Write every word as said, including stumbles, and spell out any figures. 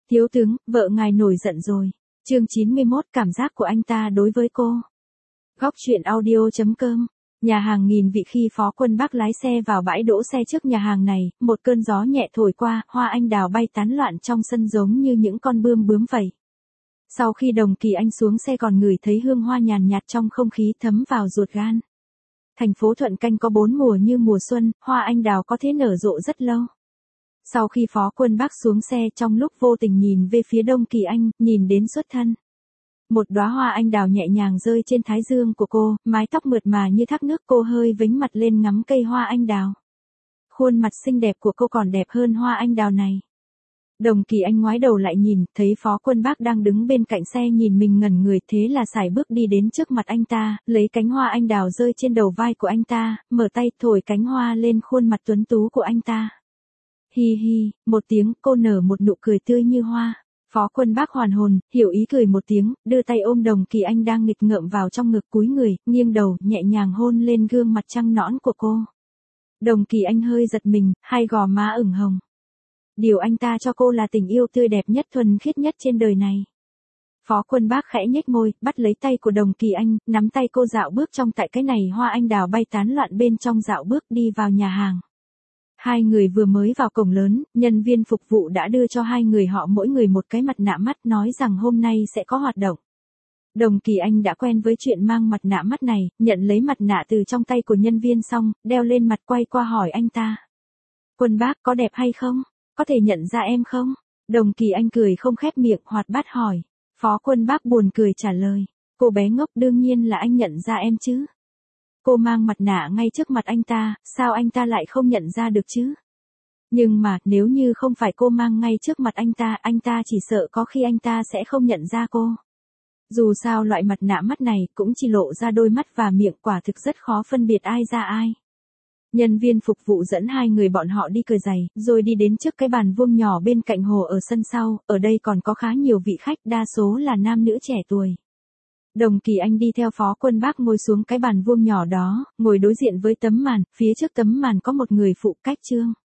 Thiếu tướng, vợ ngài nổi giận rồi. Chương chín mươi mốt, cảm giác của anh ta đối với cô. Góc truyện audio chấm com. Nhà hàng nghìn vị. Khi Phó Quân Bác lái xe vào bãi đỗ xe trước nhà hàng này, một cơn gió nhẹ thổi qua, hoa anh đào bay tán loạn trong sân giống như những con bươm bướm vậy. Sau khi Đồng Kỳ Anh xuống xe còn ngửi thấy hương hoa nhàn nhạt trong không khí thấm vào ruột gan. Thành phố Thuận Canh có bốn mùa như mùa xuân, hoa anh đào có thể nở rộ rất lâu. Sau khi Phó Quân Bác xuống xe, trong lúc vô tình nhìn về phía Đồng Kỳ Anh, nhìn đến xuất thân. Một đóa hoa anh đào nhẹ nhàng rơi trên thái dương của cô, mái tóc mượt mà như thác nước, cô hơi vếnh mặt lên ngắm cây hoa anh đào. Khuôn mặt xinh đẹp của cô còn đẹp hơn hoa anh đào này. Đồng Kỳ Anh ngoái đầu lại nhìn, thấy Phó Quân Bác đang đứng bên cạnh xe nhìn mình ngẩn người, thế là sải bước đi đến trước mặt anh ta, lấy cánh hoa anh đào rơi trên đầu vai của anh ta, mở tay thổi cánh hoa lên khuôn mặt tuấn tú của anh ta. Hi hi, một tiếng, cô nở một nụ cười tươi như hoa. Phó Quân Bác hoàn hồn, hiểu ý cười một tiếng, đưa tay ôm Đồng Kỳ Anh đang nghịch ngợm vào trong ngực, cúi người, nghiêng đầu, nhẹ nhàng hôn lên gương mặt trăng nõn của cô. Đồng Kỳ Anh hơi giật mình, hai gò má ửng hồng. Điều anh ta cho cô là tình yêu tươi đẹp nhất, thuần khiết nhất trên đời này. Phó Quân Bác khẽ nhếch môi, bắt lấy tay của Đồng Kỳ Anh, nắm tay cô dạo bước trong tại cái này hoa anh đào bay tán loạn bên trong, dạo bước đi vào nhà hàng. Hai người vừa mới vào cổng lớn, nhân viên phục vụ đã đưa cho hai người họ mỗi người một cái mặt nạ mắt, nói rằng hôm nay sẽ có hoạt động. Đồng Kỳ Anh đã quen với chuyện mang mặt nạ mắt này, nhận lấy mặt nạ từ trong tay của nhân viên xong, đeo lên mặt, quay qua hỏi anh ta. Quân Bác, có đẹp hay không? Có thể nhận ra em không? Đồng Kỳ Anh cười không khép miệng, hoạt bát hỏi. Phó Quân Bác buồn cười trả lời. Cô bé ngốc, đương nhiên là anh nhận ra em chứ. Cô mang mặt nạ ngay trước mặt anh ta, sao anh ta lại không nhận ra được chứ? Nhưng mà, nếu như không phải cô mang ngay trước mặt anh ta, anh ta chỉ sợ có khi anh ta sẽ không nhận ra cô. Dù sao loại mặt nạ mắt này cũng chỉ lộ ra đôi mắt và miệng, quả thực rất khó phân biệt ai ra ai. Nhân viên phục vụ dẫn hai người bọn họ đi cởi giày, rồi đi đến trước cái bàn vuông nhỏ bên cạnh hồ ở sân sau, ở đây còn có khá nhiều vị khách, đa số là nam nữ trẻ tuổi. Đồng Kỳ Anh đi theo Phó Quân Bác ngồi xuống cái bàn vuông nhỏ đó, ngồi đối diện với tấm màn, phía trước tấm màn có một người phụ cách trương.